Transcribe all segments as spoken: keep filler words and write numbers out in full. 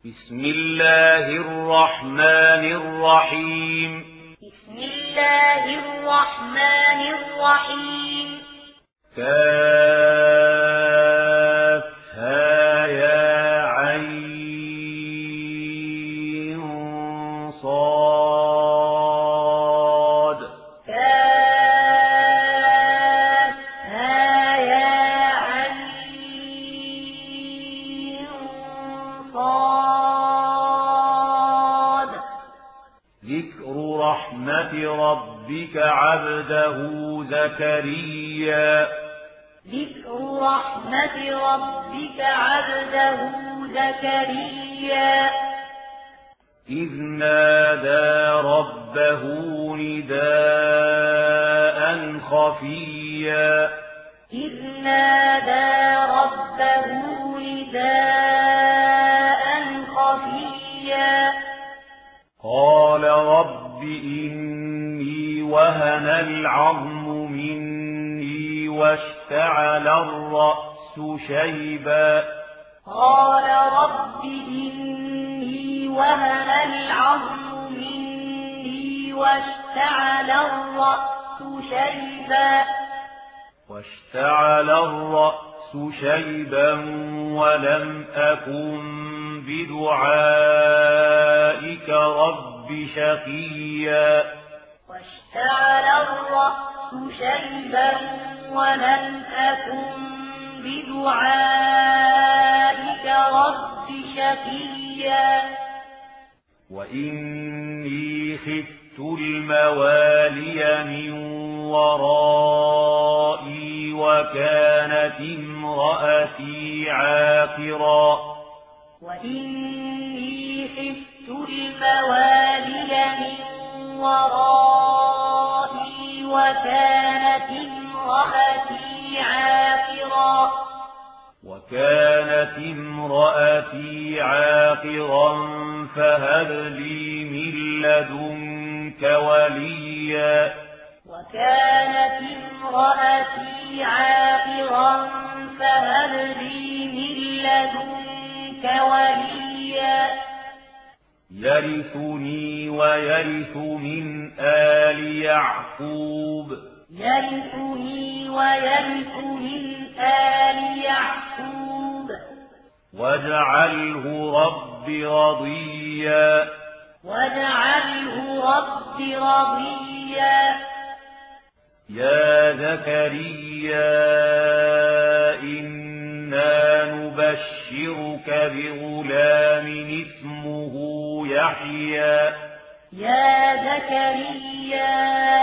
بسم الله الرحمن الرحيم بسم الله الرحمن الرحيم كافها يا عين صاد كافها يا عين صاد ذكر رحمة ربك عبده زكريا ذكر رحمة ربك عبده زكريا إذ نادى ربه نداء خفيا إذ نادى ربه نداء خفيا قال رب إني وهن العظم مني واشتعل الرأس شيبا قال رب إني وهن العظم مني واشتعل الرأس شيبا واشتعل الرأس شيبا ولم أكن بدعائك رب شقيا واشتعل الرأس شيبا ولم أكن بدعائك رب شقيا وإني خفت الموالي من ورائي وكانت امرأتي عاقرا وإني خفت الموالي من ورائي وكانت امرأتي عاقرا وكانت امرأتي عاقرا فهب لي من لدنك وليا وكانت امرأتي عاقرا فهب لي من لدنك وليا يرثني ويرث من آل يعقوب يرثني ويرث من آل يعقوب واجعله رب رضيا واجعله رب رضيا يا زكريا إنا نبشرك بغلام اسمه يحيى يا زكريا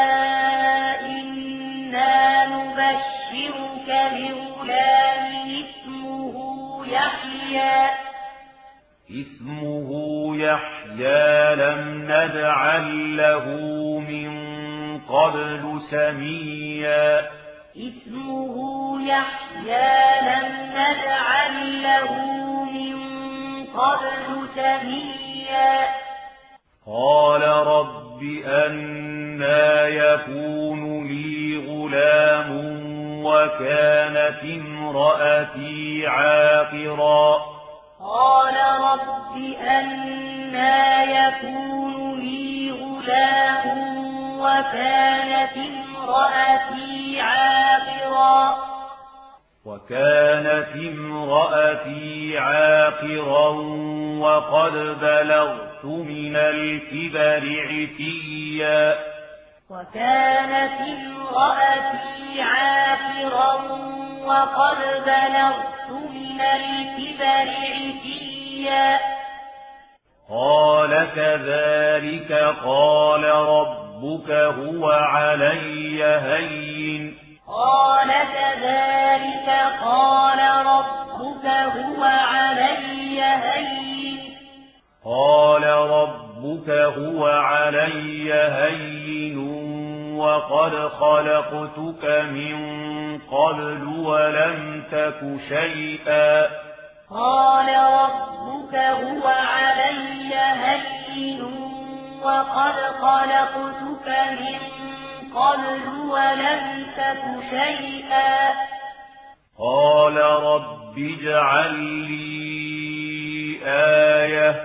إنا نبشرك بغلام اسمه يحيى اسمه يحيى لم نجعل له من قبل سميا اسمه يحيى لم نجعل له من قبل سميا قال رب أنى يكون لي غلام وكانت امرأتي عاقرا قال رب أنى يكون لي غلام وكانت امرأتي عاقرا وكانت امرأتي عاقرا وقد بلغت من الكبر عتيا وكانت امرأتي عاقرا وقد بلغت من الكبر عتيا قال كذلك قال ربك هو علي هين قال كذلك قال ربك هو علي هين قال ربك هو علي هين وقد خلقتك من قبل ولم تك شيئا قال ربك هو علي هين وقد خلقتك من قبل ولم تك شيئا قال رب اجعل لي آية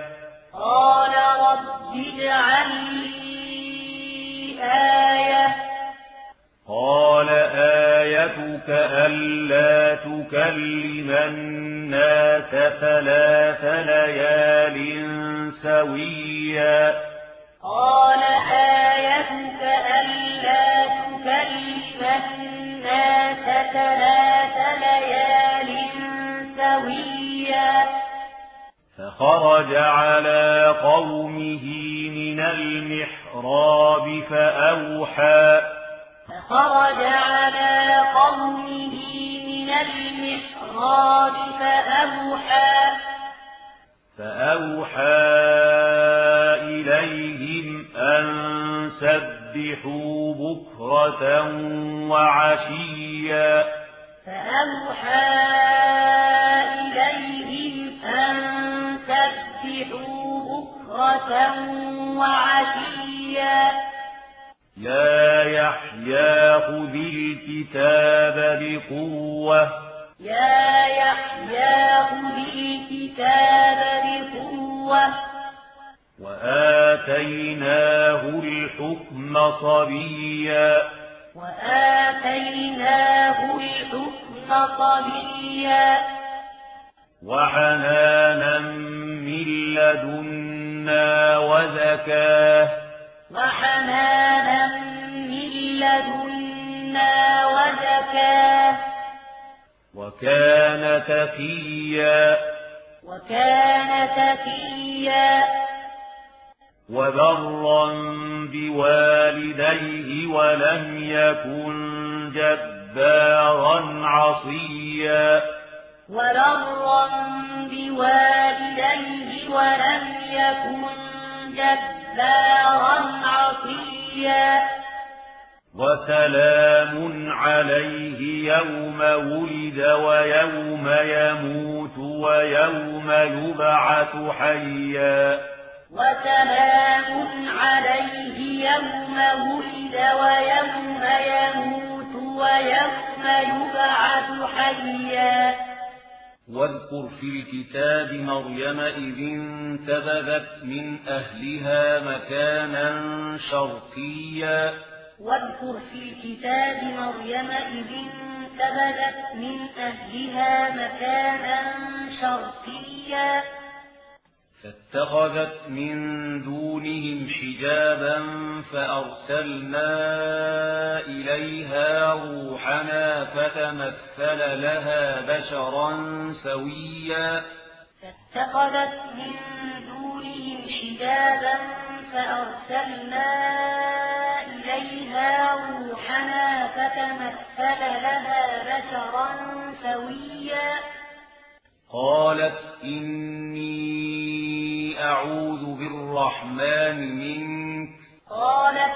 ألا تكلم الناس ثلاث ليال سويا قال آيتك ألا تكلم الناس ثلاث ليال سويا فخرج على قومه من المحراب فأوحى فخرج على قومه من المحراب فأوحى فأوحى إليهم أن سبحوا بكرة وعشيا فأوحى إليهم أن سبحوا بكرة وعشيا يا يحيى خذ الكتاب بقوة يا يحيى خذ الكتاب بقوة وآتيناه الحكم صبيا وآتيناه الحكم صبيا وحنانا من لدنا وزكاه وحنانا من لدنا وزكاه وكان تقيا وكان تقيا وبرا بوالديه ولم يكن جبارا عصيا وبرا بوالديه ولم يكن جبارا عصيا وسلام عليه يوم ولد ويوم يموت ويوم يبعث حيا وسلام عليه يوم ولد ويوم يموت ويوم يبعث حيا واذكر في الكتاب مريم إذ انتبذت من أهلها مكانا شرقيا واذكر في الكتاب مريم إذ انتبذت من أهلها مكانا شرقيا فاتخذت من دونهم حجابا فأرسلنا إليها روحنا فتمثل لها بشرا سويا فاتخذت من دونهم حجابا فأرسلنا إليها روحنا فتمثل لها بشرا سويا قالت إني أعوذ بالرحمن منك قالت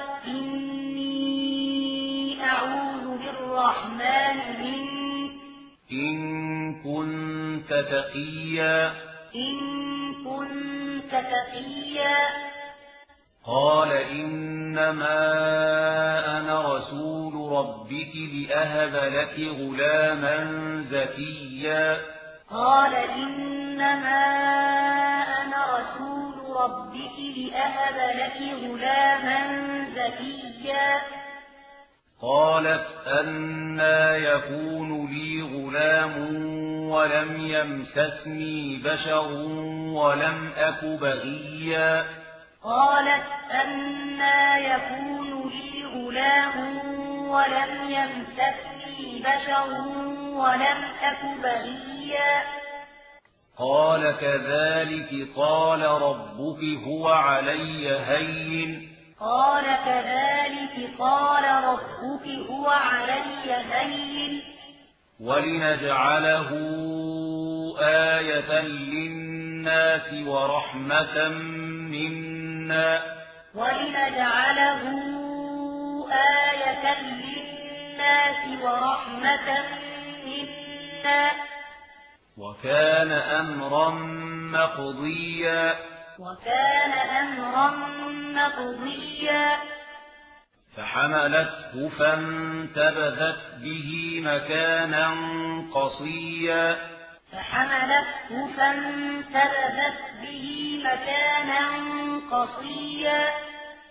إني أعوذ بالرحمن منك إن كنت تقيا إن كنت تقيا قال إنما أنا رسول ربك لأهب لك غلاما زكيا قال إنما أنا رسول ربك لأهب لك غلاما زكيا قالت أنى يكون لي غلام ولم يمسسني بشر ولم أك بغيا قالت أنى يكون لي غلام ولم يمسسني بشر ولم أك بغيا قال كذلك قال ربك هو علي هين قال كذلك قال ربك هو علي هين ولنجعله آية للناس ورحمة منا ولنجعله آية للناس ورحمة منا وكان أمرا مقضيا وكان أمرا مقضيا فحملته فانتبذت به مكانا قصيا فحملته فانتبذت به مكانا قصيا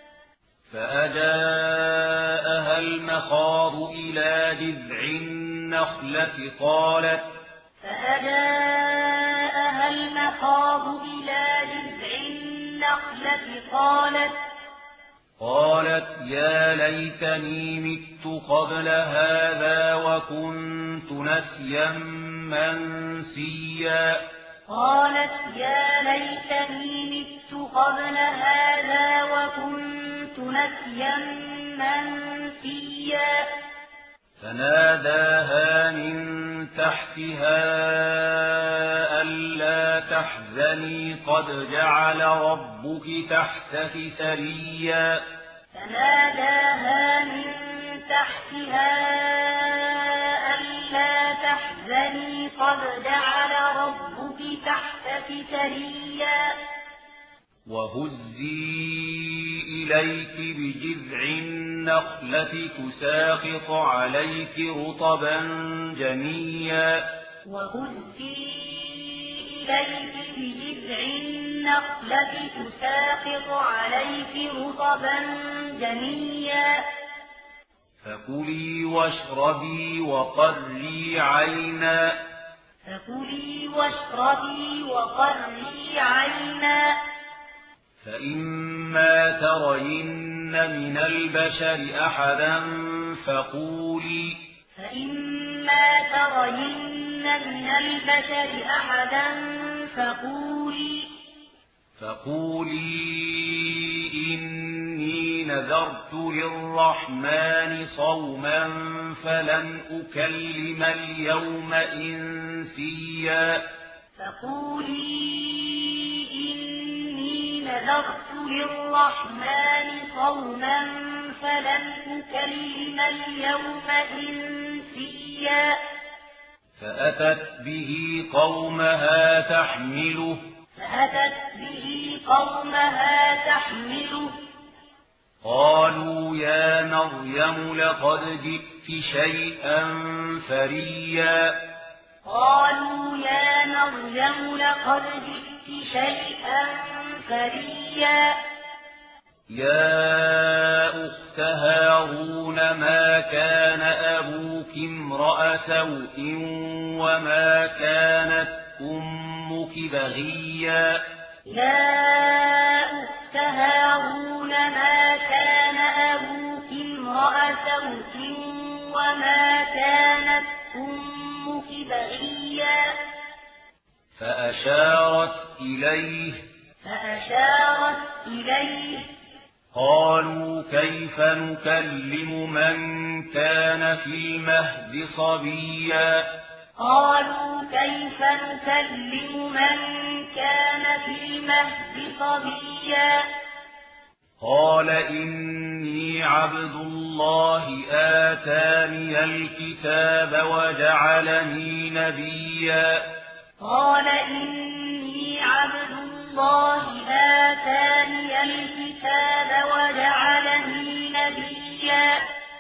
فأجاءها المخاض إلى جذع النخلة قالت فأجاءها المخاض إلى جذع النخلة قالت قالت يا ليتني مت قبل هذا وكنت نسيا منسيا قالت يا ليتني مت قبل هذا وكنت نسيا منسيا فناداها من تحتها ألا تحزني قد جعل ربك تحتك سريا فناداها من تحتها ألا تحزني قد جعل ربك تحتك سريا وهزي إليك بجذع النخلة تساقط عليك رطبا جنيا وهزي إليك بجذع النخلة تساقط عليك رطبا جنيا فكلي واشربي وقري عينا فكلي واشربي وقري عينا فإما ترين من البشر أحدا فقولي فإما ترين من البشر أحدا فقولي فقولي إني نذرت للرحمن صوما فلن أكلم اليوم إنسيا فقولي نذرت للرحمن صوما فلن أكلم اليوم إنسيا فأتت به قومها تحمله فأتت به قومها تحمله قالوا يا مريم لقد جئت شيئا فريا قالوا يا مريم لقد جئت شيئا فريا يا أخت هارون ما كان أبوك امرأ سوء وما كانت أمك بغيا يا أخت هارون ما كان أبوك امرأ سوء وما كانت أمك بغيا فأشارت إليه فأشارت إليه قالوا كيف نكلم من كان في المهد صبيا قالوا كيف نكلم من كان في المهد صبيا قال إني عبد الله آتاني الكتاب وجعلني نبيا قال إني عبد الله آتاني الكتاب وجعلني نبيا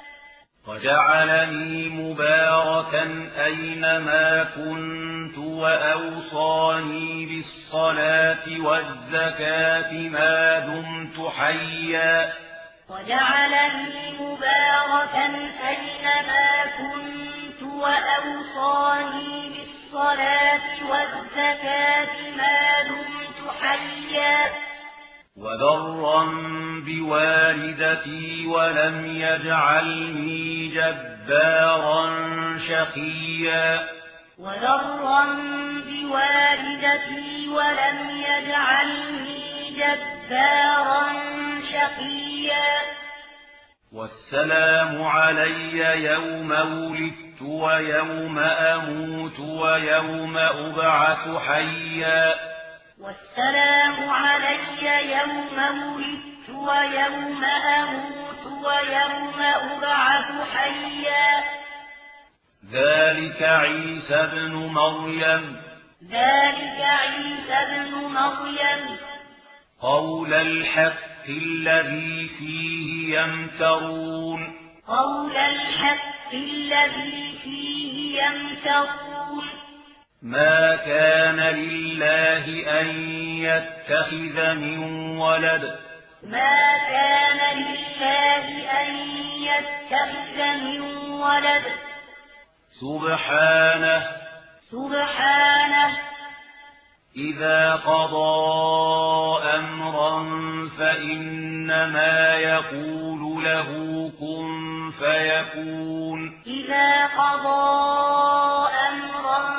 وجعلني مباركا أينما كنت وأوصاني بالصلاة والزكاة ما دمت حيا وجعلني مباركا أينما كنت وأوصاني بالصلاة والزكاة ما دمت حيا وبرا بوالدتي ولم يجعلني جبارا شقيا وبرا بوالدتي ولم يجعلني جبارا شقيا والسلام علي يوم ولدت ويوم أموت ويوم أبعث حيا والسلام علي يوم ولدت ويوم أموت ويوم أبعث حيا ذلك عيسى ابن مريم ذلك عيسى ابن مريم قول الحق الذي فيه يمترون قول الحق الذي فيه يمترون ما كان لله أن يتخذ من ولد ما كان لله أن يتخذ من ولد سبحانه سبحانه إذا قضى أمرا فإنما يقول له كن فيكون إذا قضى أمرا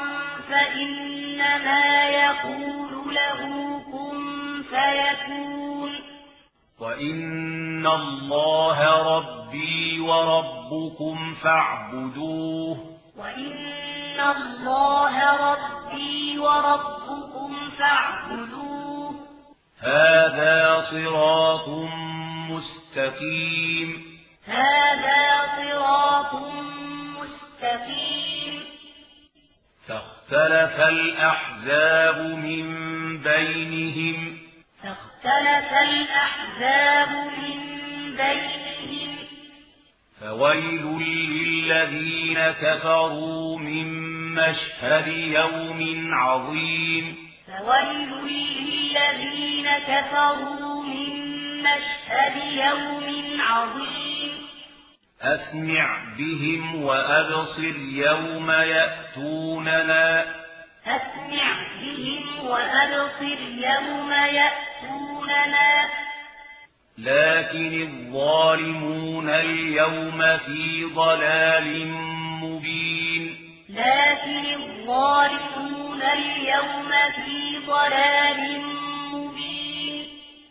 فإنما يقول له كن فيكون وإن الله ربي وربكم فاعبدوه وإن الله ربي وربكم فاعبدوه هذا صراط مستقيم هذا صراط مستقيم فاختلف الأحزاب من بينهم فاختلف الأحزاب من بينهم فويل للذين كفروا من مشهد يوم عظيم فويل للذين كفروا من مشهد يوم عظيم أسمع بهم وأبصر يوم يأتوننا أسمع بهم وأبصر يوم يأتوننا لكن الظالمون اليوم في ضلال مبين لكن الظالمون اليوم في ضلال مبين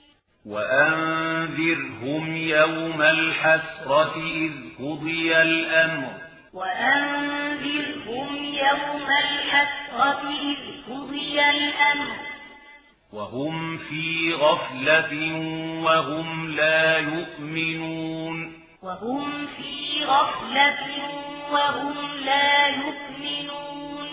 وأنذرهم يوم الحسرة إذ قضي الأمر وأنذرهم يوم الحسرة إذ قضي الأمر وهم في غفلة وهم لا يؤمنون وهم في غفلة وهم لا يؤمنون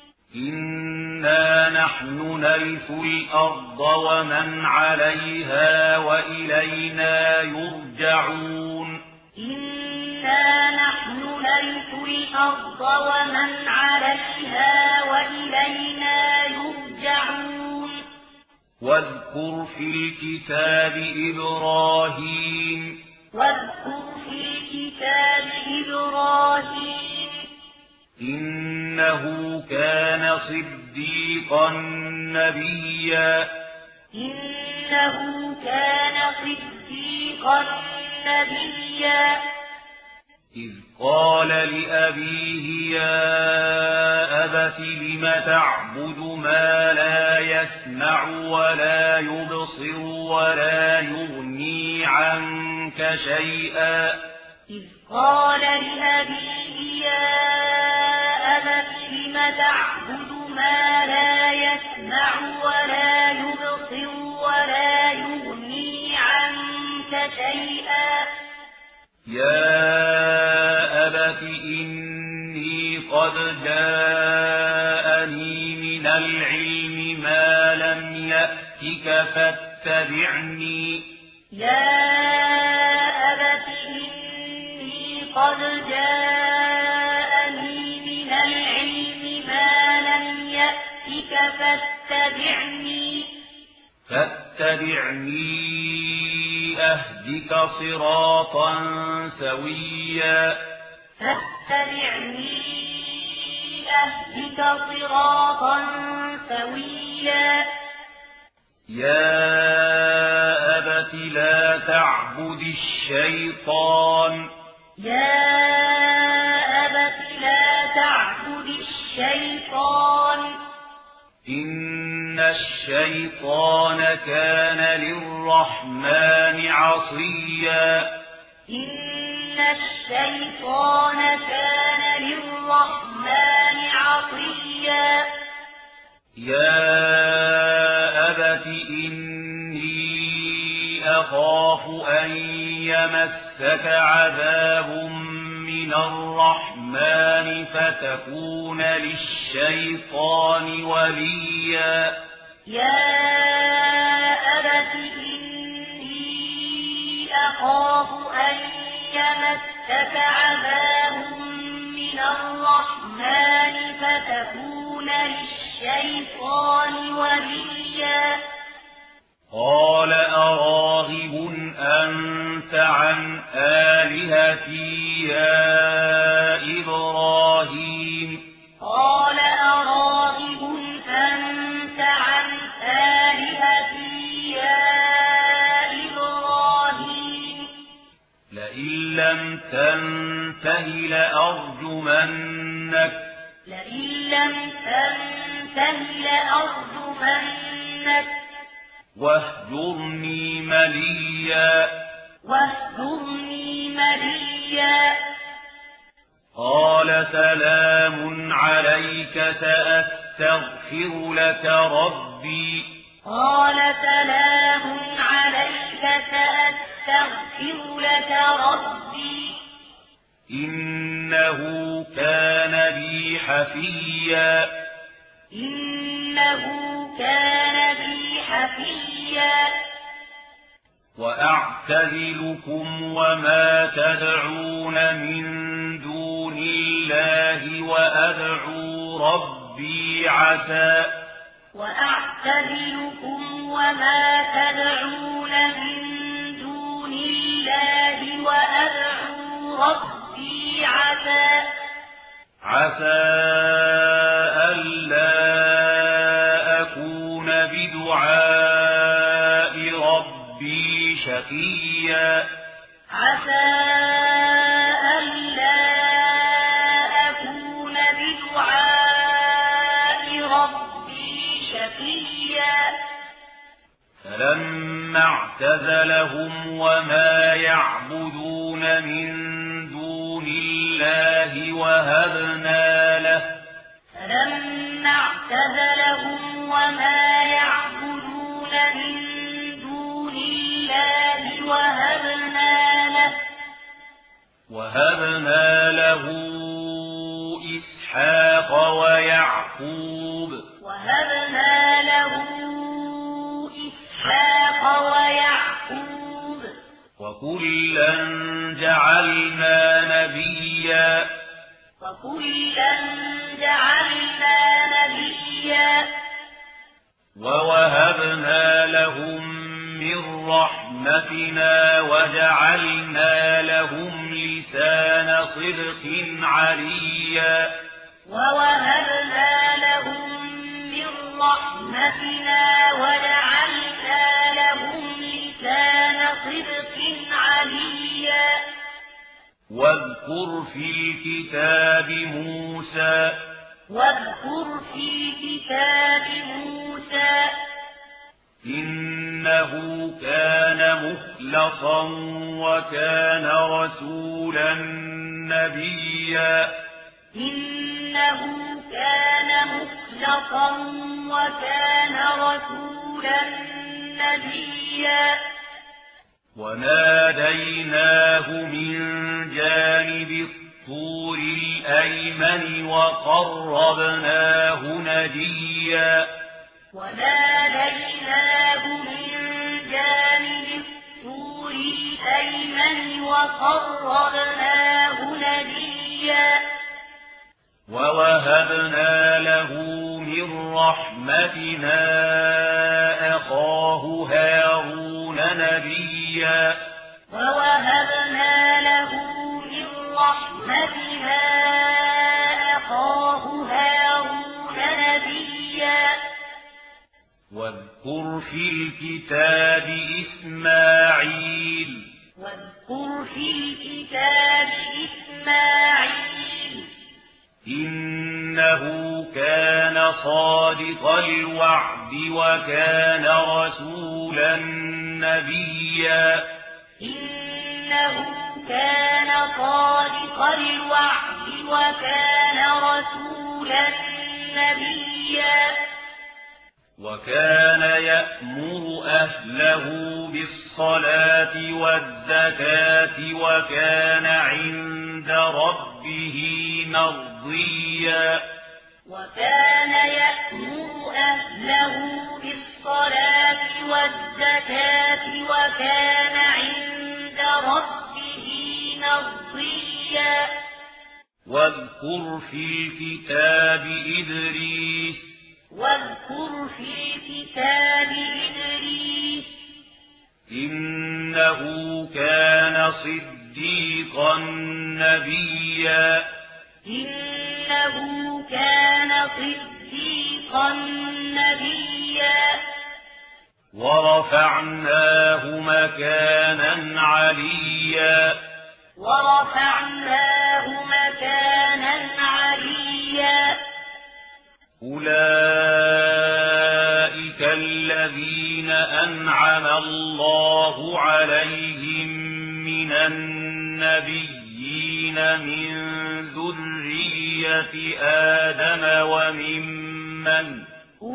إنا نحن نرث الأرض ومن عليها وإلينا يرجعون إنا نحن نرث الأرض ومن عليها وإلينا يرجعون واذكر في الكتاب إبراهيم واذكر في الكتاب إبراهيم إنه كان صديقا نبيا إنه كان صديقا نبيا إذ قال لأبيه يا أبت لم تعبد ما لا يسمع ولا يبصر ولا يغني عنك شيئا إذ قال لأبيه يا أبت لم تعبد ما لا يسمع ولا يبصر ولا يغني عنك شيئا يا أبت إني قد جاءني من العلم ما لم يأتك فاتبعني يا أبت إني قد جاءني من العلم ما لم يأتك فاتبعني فاتبعني أهدك صراطا سويا فاتبعني أهدك صراطا سويا يا أبت لا تعبد الشيطان يا أبت لا تعبد الشيطان إن الشيطان كان للرحمن عصيا إن الشيطان كان للرحمن عصيا يا أبت إني أخاف أن يمسك عذاب من الرحمن فتكون للشيطان وليا يا أبت إني أخاف أن يمسك عذاب من الرحمن فتكون للشيطان وليا قال أراغب أنت عن آلهتي يا إبراهيم تنته لأرجمنك لئن لم تنته لأرجمنك واهجرني مليا واهجرني مليا قال سلام عليك سأستغفر لك ربي قال سلام عليك سأستغفر لك ربي إنه كان بي حفيا إنه كان بي حفيا وأعتزلكم وما تدعون من دون الله وأدعو ربي عسى وأعتزلكم وما تدعون من دون الله وأدعو ربي عسى عسى ألا أكون بدعاء ربي شقيا عسى ألا أكون بدعاء ربي شقيا فلما اعتزلهم وما يعبدون من دون الله وهبنا له فلما اعتزلهم وما يعبدون من دون الله وهبنا له وهبنا له إسحاق ويعقوب وهبنا له إسحاق ويعقوب وكلا جعلنا نبيا وكلا جعلنا نبيا ووهبنا لهم من رحمتنا وجعلنا لهم لسان صدق عليا ووهبنا لهم من رحمتنا وجعلنا لهم لسان صدق عليا واذكر في الكتاب موسى واذكر في الكتاب موسى إنه كان مخلصا وكان رسولا نبيا إنه كان مخلصا وكان رسولا نبيا وناديناه من جانب الطور الأيمن وقربناه نجيا وناديناه من جانب الطور الأيمن وقربناه نجيا ووهبنا له من رحمتنا أخاه هارون نبيا ووهبنا له من رحمتنا أخاه هارون نبيا واذكر في الكتاب إسماعيل واذكر في الكتاب إسماعيل إنه كان صادق الوعد وكان رسولا نبيا إنه كان صادق الوعد وكان رسولا نبيا وكان يأمر أهله بالصلاة والزكاة وكان عند ربه مرضيا وكان يأمر أهله بالصلاة والزكاة وكان عند ربه مرضيا واذكر في الكتاب إدريس واذكر في الكتاب إدريس إنه كان صديقا نبيا إنه كان صديقا نبيا ورفعناه مكانا عليا ورفعناه مكانا عليا أولئك الذين أنعم الله عليهم من النبيين من ذرية آدم وممن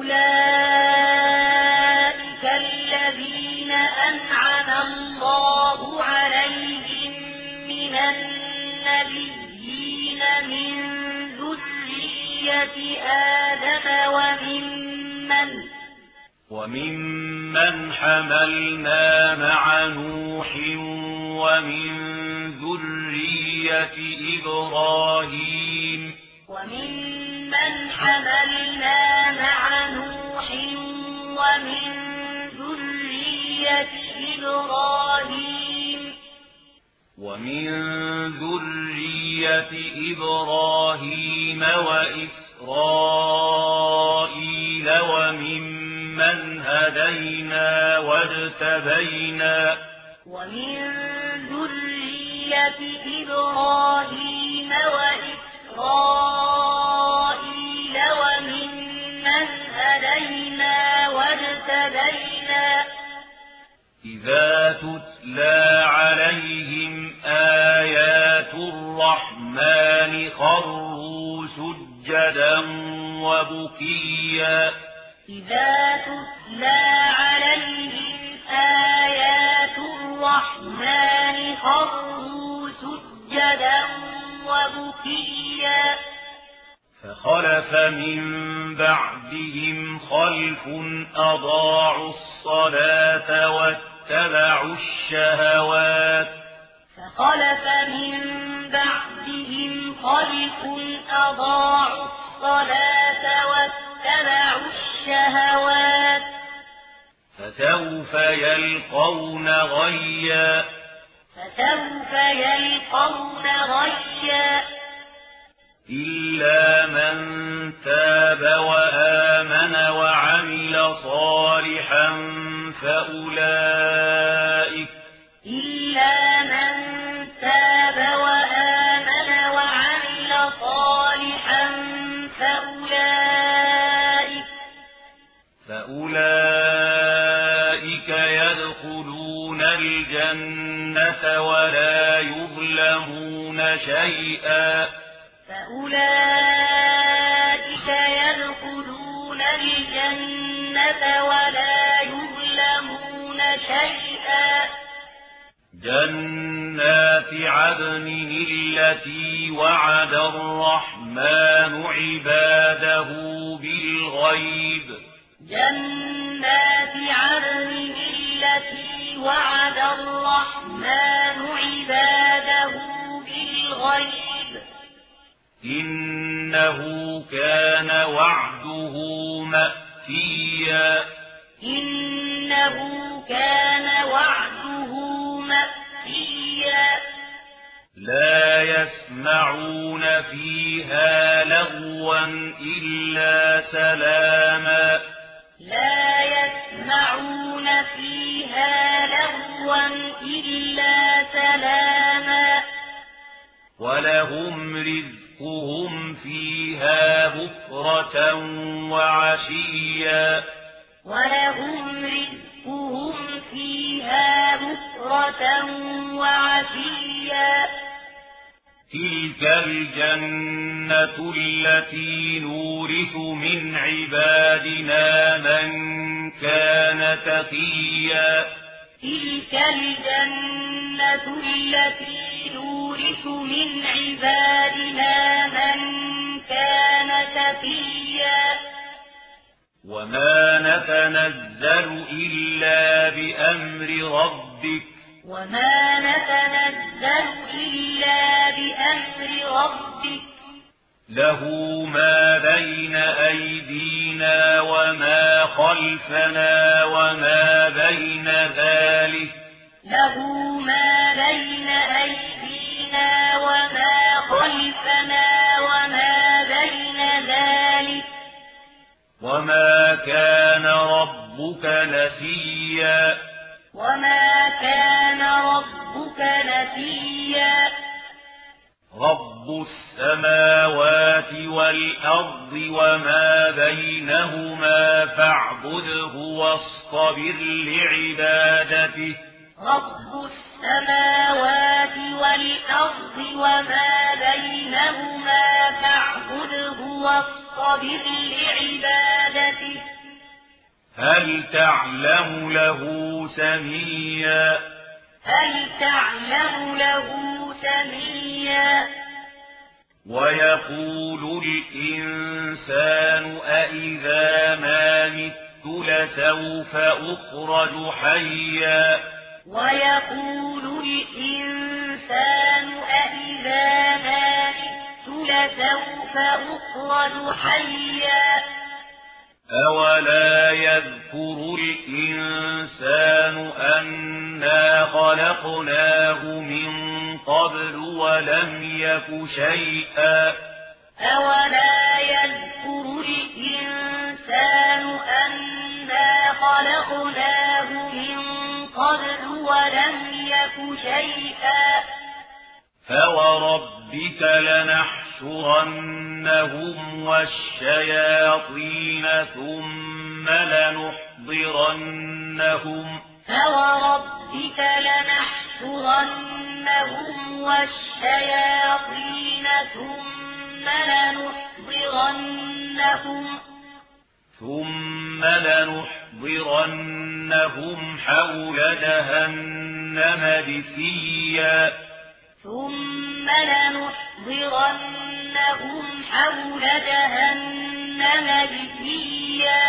أولئك الذين أنعم الله عليهم من النبيين من ذرية آدم وممن وممن حملنا مع نوح ومن ذرية إبراهيم وممن حملنا مع نوح ومن ذرية إبراهيم ومن ذرية إبراهيم وإسرائيل وممن هدينا واجتبينا ومن ذرية إبراهيم وإسرائيل وممن هدينا واجتبينا إذا تتلى عليهم آيات الرحمن خروا سجدا وبكيا إذا تتلى عليهم آيات الرحمن خروا سجدا وبكيا فخلف من بعدهم خلف أضاعوا الصلاة واتبعوا الشهوات فخلف من بعدهم خلف أضاعوا الصلاة واتبعوا الشهوات فسوف يلقون غيا فسوف يلقون غيا إلا من تاب وآمن وعمل صالحا فأولئك إلا من تاب وآمن وعمل صالحا فأولئك فأولئك يدخلون الجنة ولا يظلمون شيئا فأولئك يدخلون الجنة ولا يظلمون شيئا جنات عدن التي وعد الرحمن عباده بالغيب جنات عدن التي وعد الرحمن عباده بالغيب إنه كان وعده مأتيا إنه كان وعده مأتيا لا يسمعون فيها لغوا إلا سلاما لا يسمعون فيها لغوا إلا سلاما ولهم رزقهم فيها بكرة وعشيا ولهم رزقهم فيها بكرة وعشيا تلك الجنة التي نورث من عبادنا من كان تقيا تلك الجنة التي نورث من عبادنا من كان تقيا وما نتنزل إلا بأمر ربك وما نتنزل إلا بأمر ربك له ما بين أيدينا وما خلفنا وما بين ذلك له ما بين أيدينا وما خلفنا وما بين ذلك وما كان ربك نسيا وما كان ربك نسيا رب السماوات والأرض وما بينهما فاعبده واصطبر لعبادته رب السماوات والأرض وما بينهما فاعبده واصطبر لعبادته هل تعلم له سميا هل تعلم له سميا ويقول الإنسان أإذا ما مت لسوف أخرج حيا ويقول الإنسان أإذا ما مت لسوف أخرج حيا أولا يذكر الإنسان أنا خلقناه من قبل ولم يك شيئا أولا يذكر الإنسان أنا خلقناه من قبل ولم يك شيئا فوربك لنحشرنهم والشياطين ثم لنحضرنهم فوربك لنحشرنهم والشياطين ثم لنحضرنهم ثم لنحضرنهم حول جهنم جثيا ثم لنحضرنهم حول جهنم جثيا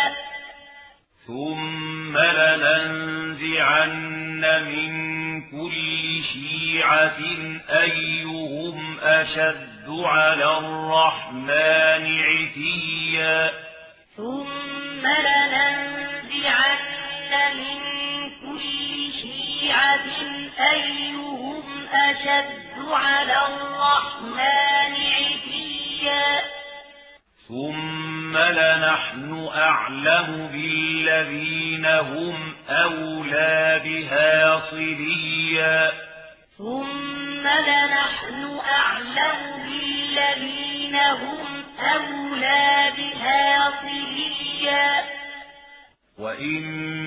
ثم لننزعن من كل شيعة أيهم أشد على الرحمن عتيا ثم لننزعن من كل شيعة أيهم أشد على الرحمن عتيا ثم لنحن أعلم بالذين هم أولى بها صليا ثم لنحن أعلم بالذين هم أولى بها صليا وإن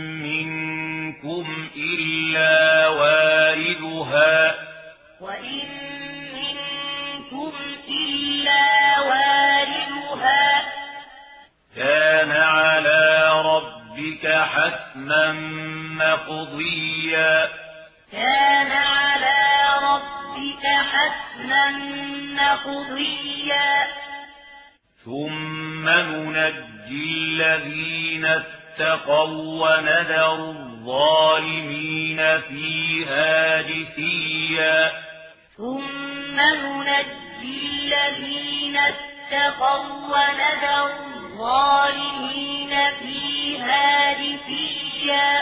منكم إلا واردها وإن منكم إلا واردها كان على ربك حتما مقضيا كان على ربك حتما مقضيا ثم ننجي الذين اتقوا ونذر الظالمين فيها جثيا ثم ننجي الذين اتقوا ونذر الظالمين فيها جثيا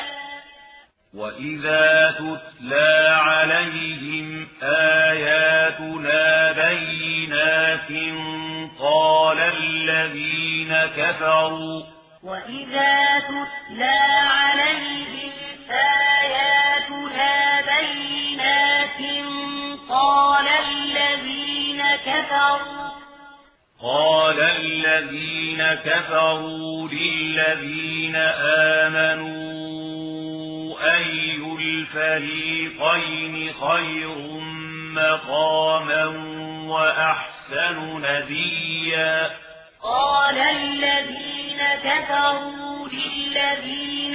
وإذا تتلى عليهم آياتنا بينات قال الذين كفروا وإذا تتلى عليهم آياتنا بينات قال الذين كفروا قال الذين كفروا للذين آمنوا أي الفريقين خير مقاما وأحسن نديا قال الذين كفروا للذين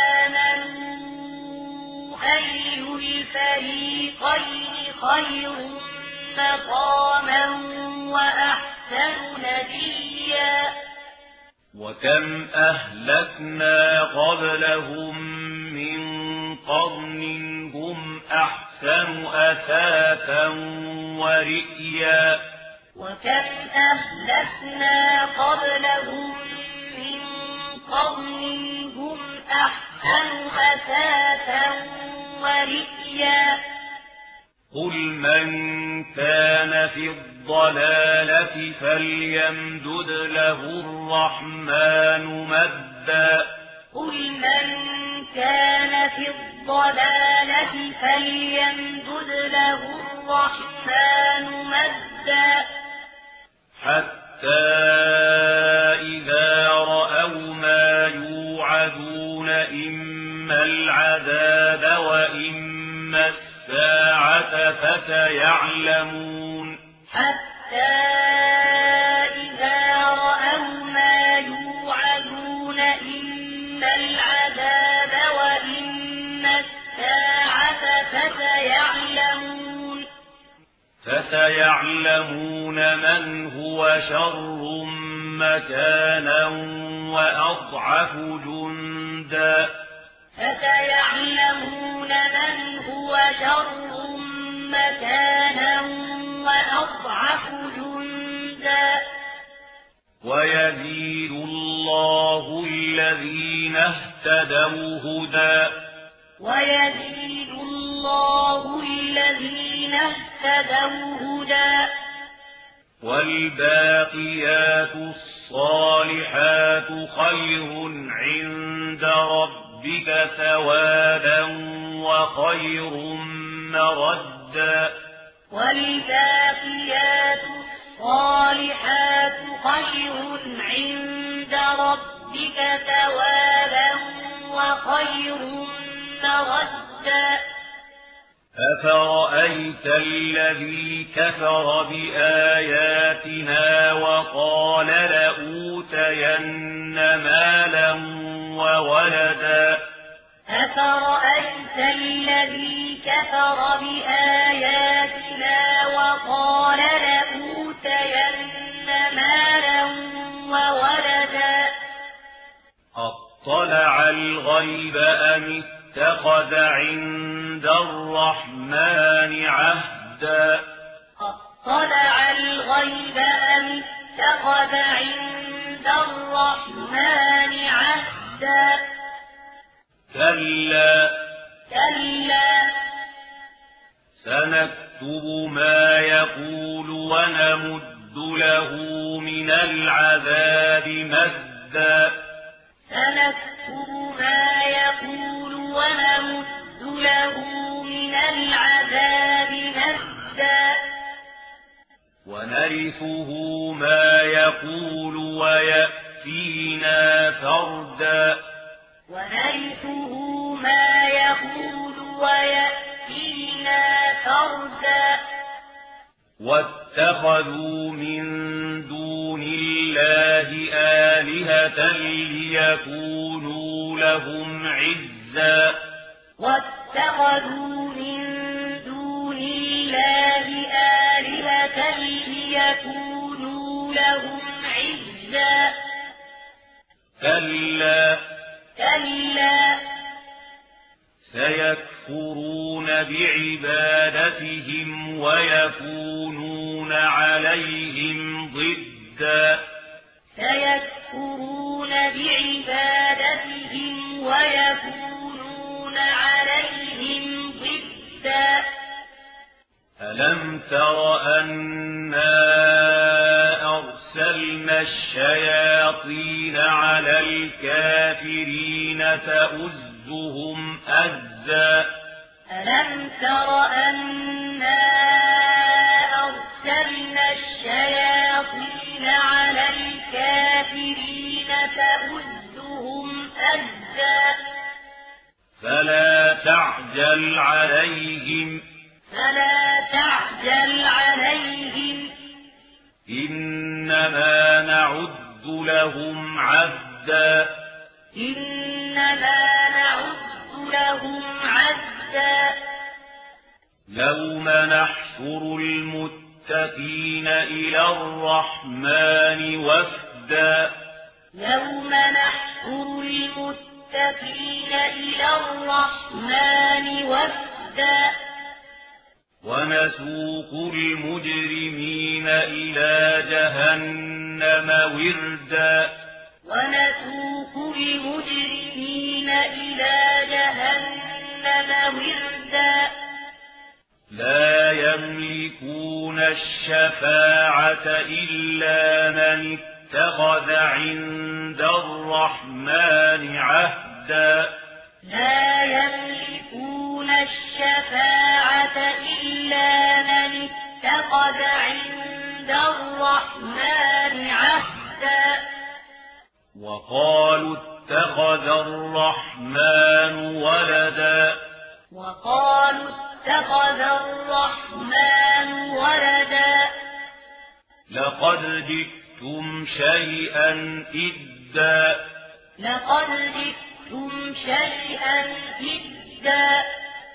آمنوا أي الفريقين خير مقاما وأحسن نديا وكم أهلكنا قبلهم من قرن هم أحسن أثاثا ورئيا وكم أهلكنا قبلهم من قرن هم أحسن أثاثا ورئيا قل من كان في الضلالة فليمدد له الرحمن مدا قل من كان في الضلالة فليمدد له الرحمن مدا مدا حتى إذا رأوا ما يوعدون إما العذاب وإما الساعة فسيعلمون حتى إذا رأوا ما يوعدون إما العذاب وإما الساعة فسيعلمون فسيعلمون من هو شر مكانا وأضعف جندا فسيعلمون من هو شر مكانا وأضعف جندا ويزيد الله الذين اهتدوا هدى ويزيد الله الذين اهتدوا هدى والباقيات الصالحات خير عند ربك ثوابا وخير مردا والباقيات الصالحات خير عند ربك ثوابا وخير مردا أفرأيت الذي كفر بآياتنا وقال لأوتين مالا وولدا أفرأيت الذي كفر بآياتنا وقال لأوتين مالا وولدا أطلع الغيب أم اتخذ عند الرحمن عهدا أطلع الغيب أم اتخذ عند الرحمن عهدا كلا كلا سنكتب ما يقول ونمد له من العذاب مدا سنكتب ما يقول ونمد له من العذاب مدا ونرثه ما يقول ويأتينا فردا ونرثه ما يقول ويأتينا فردا واتخذوا من دون الله آلهة ليكونوا لهم عزا واتخذوا من دون الله آلهة ليكونوا لهم عزا كلا كلا سيكفرون بعبادتهم ويكونون عليهم ضدا سيكفرون بعبادتهم ويكونون عليهم ضدا ألم تر أنا أرسلنا الشياطين على الكافرين تؤزهم أزا ألم تر أنا أرسلنا الشياطين على الكافرين تؤزهم أزا فلا تعجل عليهم فلا تعجل عليهم إنما نعد لهم عدا إنما نعد لهم عدا يوم نحشر المتقين إلى الرحمن وفدا يوم نحشر المتقين إلى الرحمن وفدا ونسوق المجرمين إلى جهنم وردا ونسوق المجرمين إلى جهنم وردا لا يملكون الشفاعة إلا من اتخذ عند الرحمن عهدا لا يملكون الشفاعة إلا من اتخذ عند عند الرحمن عهدا وقالوا اتخذ الرحمن ولدا وقالوا اتخذ الرحمن ولدا لقد جئتم شيئا إدا لقد جئتم شيئا إدا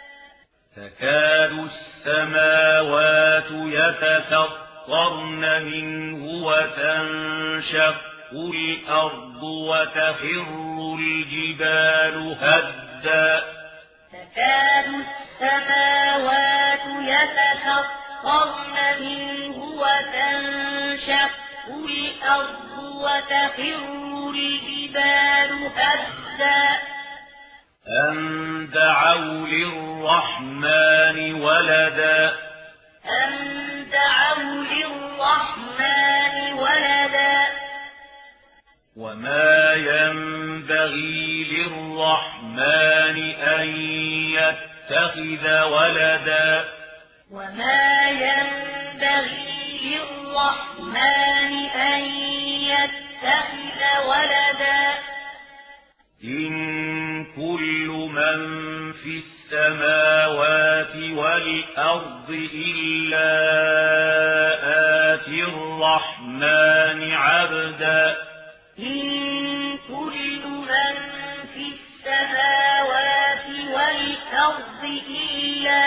تكاد السماوات يتفطرن منه وتنشق الأرض وتخر الجبال هدا تكاد السماوات يتفطرن منه وتنشق الأرض وتخر الجبال هدا أن دعوا للرحمن ولدا أن دعوا للرحمن ولدا وما ينبغي للرحمن أن يتخذ ولدا وما ينبغي للرحمن أن يتخذ ولدا إن كل من في السماوات والأرض إلا آتي الرحمن عبدا إن كل من في السماوات والأرض إلا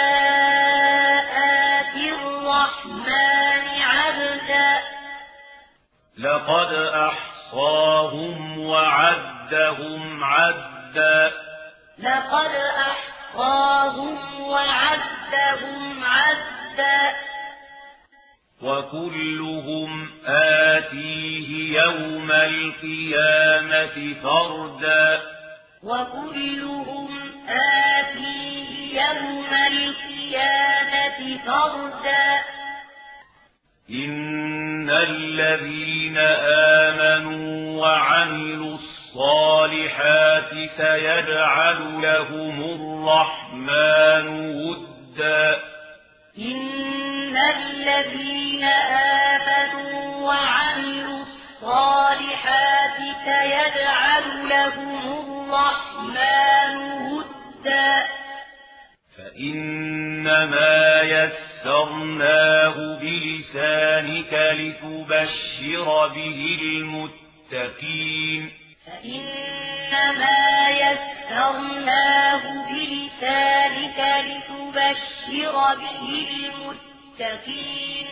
آتي الرحمن عبدا لقد أحصاهم وعدهم عدا لقد أحصاهم وعدهم عدا وكلهم آتيه يوم القيامة فردا وكلهم آتيه يوم القيامة فردا إن الذين آمنوا وعملوا الصالحات سيجعل لهم الرحمن ودا إن الذين آمنوا وعملوا الصالحات سيجعل لهم الرحمن ودا فإنما يسرناه بلسانك لتبشر به المتقين فإنما يسرناه بلسانك لتبشر به المتقين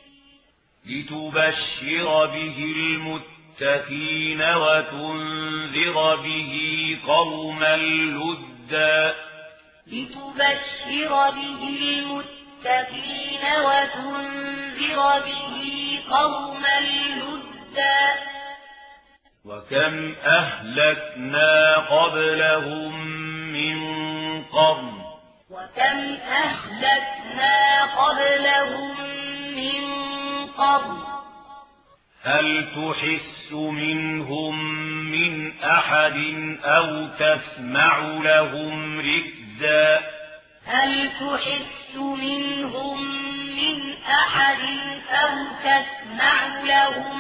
لتبشر به المتقين وتنذر به قوما لدا لتبشر به المتقين وتنذر به قوما لدا وكم أهلكنا قبلهم من قرن وكم أهلكنا قبلهم من قرن هل تحس منهم من أحد أو تسمع لهم ركزا هل تحس منهم من أحد أو تسمع لهم